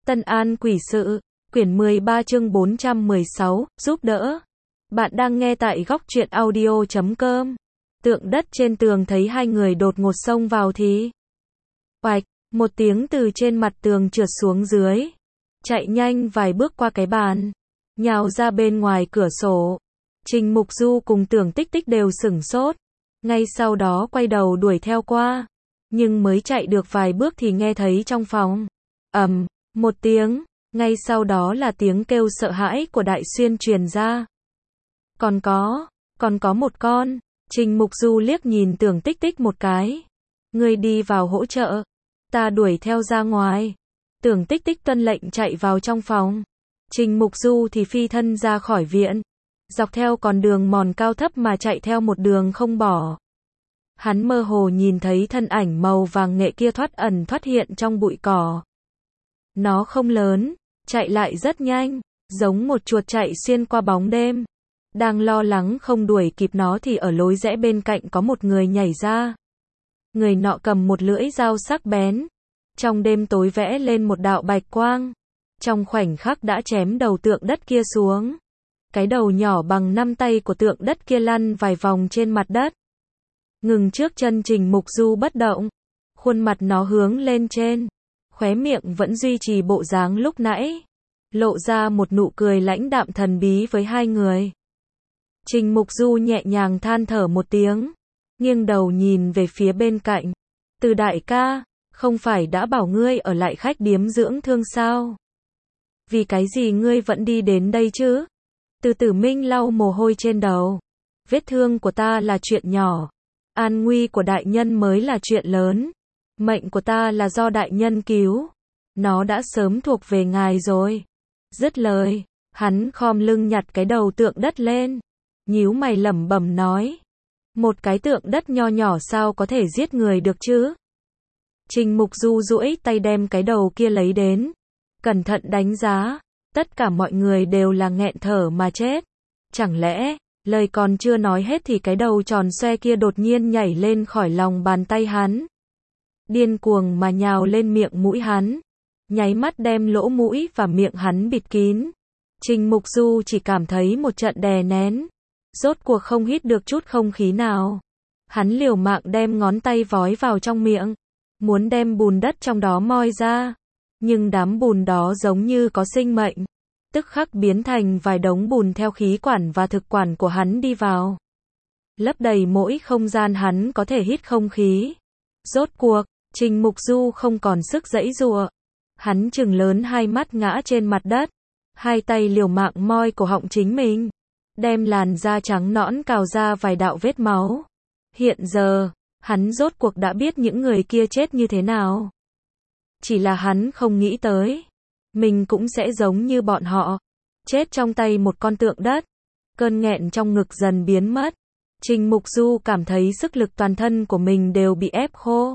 Tân An Quỷ Sự, quyển 13 chương 416, giúp đỡ. Bạn đang nghe tại góc truyện audio.com. Tượng đất trên tường thấy hai người đột ngột xông vào thì oạch, một tiếng từ trên mặt tường trượt xuống dưới. Chạy nhanh vài bước qua cái bàn, nhào ra bên ngoài cửa sổ. Trình Mục Du cùng Tưởng Tích Tích đều sửng sốt. Ngay sau đó quay đầu đuổi theo qua. Nhưng mới chạy được vài bước thì nghe thấy trong phòng một tiếng, ngay sau đó là tiếng kêu sợ hãi của Đại Xuyên truyền ra. Còn có một con. Trình Mục Du liếc nhìn Tưởng Tích Tích một cái. Ngươi đi vào hỗ trợ, ta đuổi theo ra ngoài. Tưởng Tích Tích tuân lệnh chạy vào trong phòng. Trình Mục Du thì phi thân ra khỏi viện, dọc theo con đường mòn cao thấp mà chạy theo một đường không bỏ. Hắn mơ hồ nhìn thấy thân ảnh màu vàng nghệ kia thoát ẩn thoát hiện trong bụi cỏ. Nó không lớn, chạy lại rất nhanh, giống một chuột chạy xuyên qua bóng đêm. Đang lo lắng không đuổi kịp nó thì ở lối rẽ bên cạnh có một người nhảy ra. Người nọ cầm một lưỡi dao sắc bén. Trong đêm tối vẽ lên một đạo bạch quang. Trong khoảnh khắc đã chém đầu tượng đất kia xuống. Cái đầu nhỏ bằng nắm tay của tượng đất kia lăn vài vòng trên mặt đất. Ngừng trước chân Trình Mục Du bất động. Khuôn mặt nó hướng lên trên. Khóe miệng vẫn duy trì bộ dáng lúc nãy. Lộ ra một nụ cười lãnh đạm thần bí với hai người. Trình Mục Du nhẹ nhàng than thở một tiếng. Nghiêng đầu nhìn về phía bên cạnh. Từ đại ca, không phải đã bảo ngươi ở lại khách điếm dưỡng thương sao? Vì cái gì ngươi vẫn đi đến đây chứ? Từ Tử Minh lau mồ hôi trên đầu. Vết thương của ta là chuyện nhỏ. An nguy của đại nhân mới là chuyện lớn. Mệnh của ta là do đại nhân cứu. Nó đã sớm thuộc về ngài rồi. Dứt lời, hắn khom lưng nhặt cái đầu tượng đất lên. Nhíu mày lẩm bẩm nói. Một cái tượng đất nho nhỏ sao có thể giết người được chứ? Trình Mục Du duỗi tay đem cái đầu kia lấy đến. Cẩn thận đánh giá. Tất cả mọi người đều là nghẹn thở mà chết. Chẳng lẽ, lời còn chưa nói hết thì cái đầu tròn xoe kia đột nhiên nhảy lên khỏi lòng bàn tay hắn. Điên cuồng mà nhào lên miệng mũi hắn. Nháy mắt đem lỗ mũi và miệng hắn bịt kín. Trình Mục Du chỉ cảm thấy một trận đè nén. Rốt cuộc không hít được chút không khí nào. Hắn liều mạng đem ngón tay vói vào trong miệng. Muốn đem bùn đất trong đó moi ra. Nhưng đám bùn đó giống như có sinh mệnh. Tức khắc biến thành vài đống bùn theo khí quản và thực quản của hắn đi vào. Lấp đầy mỗi không gian hắn có thể hít không khí. Rốt cuộc, Trình Mục Du không còn sức giãy giụa. Hắn trừng lớn hai mắt ngã trên mặt đất. Hai tay liều mạng moi cổ họng chính mình. Đem làn da trắng nõn cào ra vài đạo vết máu. Hiện giờ, hắn rốt cuộc đã biết những người kia chết như thế nào. Chỉ là hắn không nghĩ tới. Mình cũng sẽ giống như bọn họ. Chết trong tay một con tượng đất. Cơn nghẹn trong ngực dần biến mất. Trình Mục Du cảm thấy sức lực toàn thân của mình đều bị ép khô.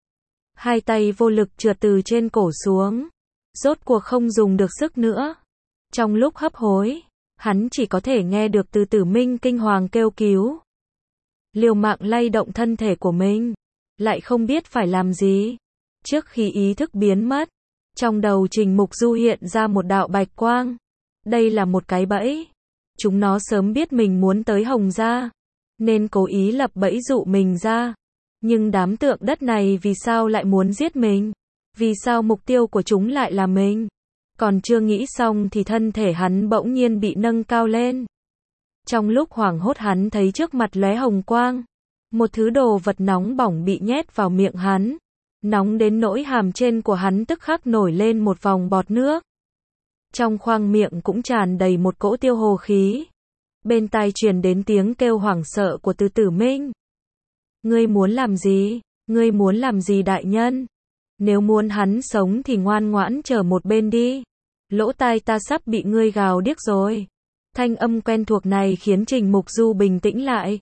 Hai tay vô lực trượt từ trên cổ xuống. Rốt cuộc không dùng được sức nữa. Trong lúc hấp hối, hắn chỉ có thể nghe được từ Tử Minh kinh hoàng kêu cứu. Liều mạng lay động thân thể của mình. Lại không biết phải làm gì. Trước khi ý thức biến mất, trong đầu Trình Mục Du hiện ra một đạo bạch quang. Đây là một cái bẫy. Chúng nó sớm biết mình muốn tới Hồng Gia, nên cố ý lập bẫy dụ mình ra. Nhưng đám tượng đất này vì sao lại muốn giết mình? Vì sao mục tiêu của chúng lại là mình? Còn chưa nghĩ xong thì thân thể hắn bỗng nhiên bị nâng cao lên. Trong lúc hoảng hốt hắn thấy trước mặt lóe hồng quang. Một thứ đồ vật nóng bỏng bị nhét vào miệng hắn. Nóng đến nỗi hàm trên của hắn tức khắc nổi lên một vòng bọt nước. Trong khoang miệng cũng tràn đầy một cỗ tiêu hồ khí. Bên tai truyền đến tiếng kêu hoảng sợ của Từ Tử Minh. Ngươi muốn làm gì? Ngươi muốn làm gì đại nhân? Nếu muốn hắn sống thì ngoan ngoãn chờ một bên đi. Lỗ tai ta sắp bị ngươi gào điếc rồi. Thanh âm quen thuộc này khiến Trình Mục Du bình tĩnh lại.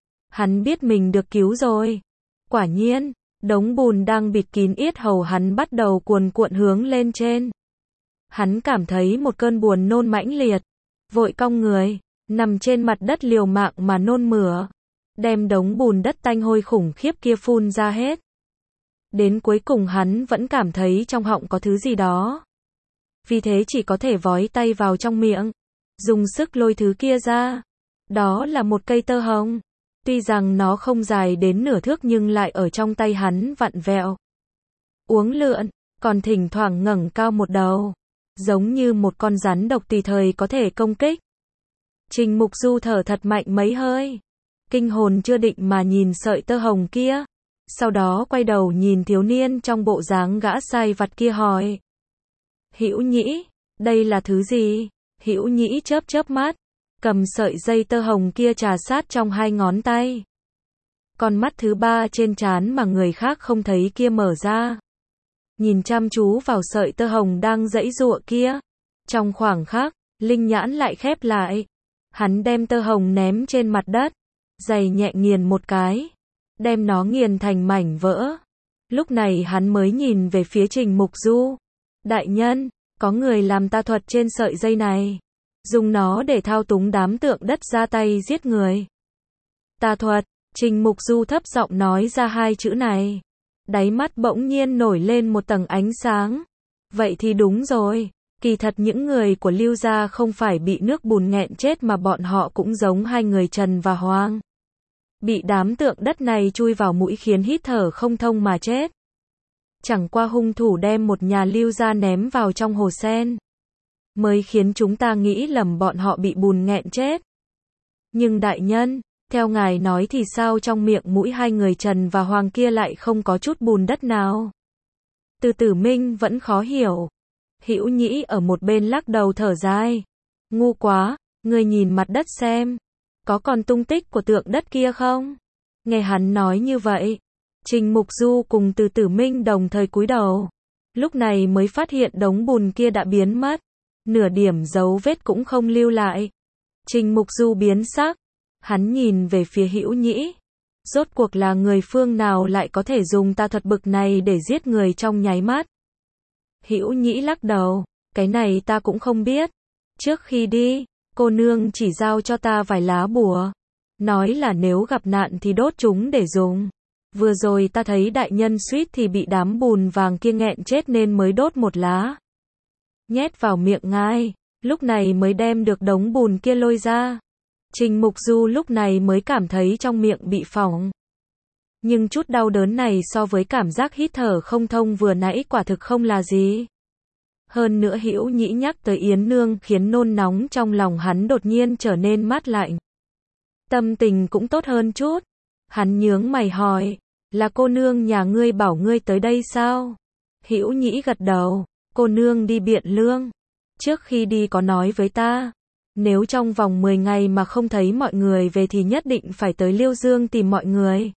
Hắn biết mình được cứu rồi. Quả nhiên, đống bùn đang bịt kín yết hầu hắn bắt đầu cuồn cuộn hướng lên trên. Hắn cảm thấy một cơn buồn nôn mãnh liệt. Vội cong người, nằm trên mặt đất liều mạng mà nôn mửa. Đem đống bùn đất tanh hôi khủng khiếp kia phun ra hết. Đến cuối cùng hắn vẫn cảm thấy trong họng có thứ gì đó. vì thế chỉ có thể vói tay vào trong miệng, dùng sức lôi thứ kia ra. Đó là một cây tơ hồng. Tuy rằng nó không dài đến nửa thước nhưng lại ở trong tay hắn vặn vẹo, uốn lượn, còn thỉnh thoảng ngẩng cao một đầu, giống như một con rắn độc tùy thời có thể công kích. Trình Mục Du thở thật mạnh mấy hơi, kinh hồn chưa định mà nhìn sợi tơ hồng kia, sau đó quay đầu nhìn thiếu niên trong bộ dáng gã sai vặt kia hỏi. Hữu Nhĩ, đây là thứ gì? Hữu Nhĩ chớp chớp mắt, cầm sợi dây tơ hồng kia trà sát trong hai ngón tay. Con mắt thứ ba trên trán mà người khác không thấy kia mở ra, nhìn chăm chú vào sợi tơ hồng đang giãy giụa kia. Trong khoảng khắc, linh nhãn lại khép lại. Hắn đem tơ hồng ném trên mặt đất, giày nhẹ nghiền một cái, đem nó nghiền thành mảnh vỡ. Lúc này hắn mới nhìn về phía Trình Mục Du. Đại nhân, có người làm tà thuật trên sợi dây này, dùng nó để thao túng đám tượng đất ra tay giết người. Tà thuật, Trình Mục Du thấp giọng nói ra hai chữ này. Đáy mắt bỗng nhiên nổi lên một tầng ánh sáng. Vậy thì đúng rồi, kỳ thật những người của Lưu gia không phải bị nước bùn nghẹn chết mà bọn họ cũng giống hai người Trần và Hoàng. Bị đám tượng đất này chui vào mũi khiến hít thở không thông mà chết. Chẳng qua hung thủ đem một nhà Lưu gia ném vào trong hồ sen, mới khiến chúng ta nghĩ lầm bọn họ bị bùn nghẹn chết. Nhưng đại nhân, theo ngài nói thì sao trong miệng mũi hai người Trần và Hoàng kia lại không có chút bùn đất nào? Từ Tử Minh vẫn khó hiểu. Hữu Nhĩ ở một bên lắc đầu thở dài. Ngu quá, ngươi nhìn mặt đất xem, có còn tung tích của tượng đất kia không? Nghe hắn nói như vậy, Trình Mục Du cùng Từ Tử Minh đồng thời cúi đầu. Lúc này mới phát hiện đống bùn kia đã biến mất, nửa điểm dấu vết cũng không lưu lại. Trình Mục Du biến sắc, hắn nhìn về phía Hữu Nhĩ. Rốt cuộc là người phương nào lại có thể dùng tà thuật bực này để giết người trong nháy mắt? Hữu Nhĩ lắc đầu, cái này ta cũng không biết. Trước khi đi, cô nương chỉ giao cho ta vài lá bùa, nói là nếu gặp nạn thì đốt chúng để dùng. Vừa rồi ta thấy đại nhân suýt thì bị đám bùn vàng kia nghẹn chết nên mới đốt một lá, nhét vào miệng ngài, lúc này mới đem được đống bùn kia lôi ra. Trình Mục Du lúc này mới cảm thấy trong miệng bị phỏng. Nhưng chút đau đớn này so với cảm giác hít thở không thông vừa nãy quả thực không là gì. Hơn nữa Hữu Nhĩ nhắc tới Yến Nương khiến nôn nóng trong lòng hắn đột nhiên trở nên mát lạnh. Tâm tình cũng tốt hơn chút. Hắn nhướng mày hỏi, là cô nương nhà ngươi bảo ngươi tới đây sao? Hữu Nhĩ gật đầu, cô nương đi Biện Lương. Trước khi đi có nói với ta, nếu trong vòng 10 ngày mà không thấy mọi người về thì nhất định phải tới Liêu Dương tìm mọi người.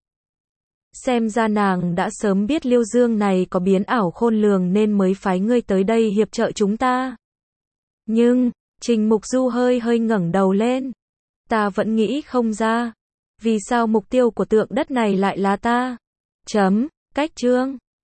Xem ra nàng đã sớm biết Liêu Dương này có biến ảo khôn lường nên mới phái ngươi tới đây hiệp trợ chúng ta. Nhưng, Trình Mục Du hơi ngẩng đầu lên. Ta vẫn nghĩ không ra. Vì sao mục tiêu của tượng đất này lại là ta? Cách chương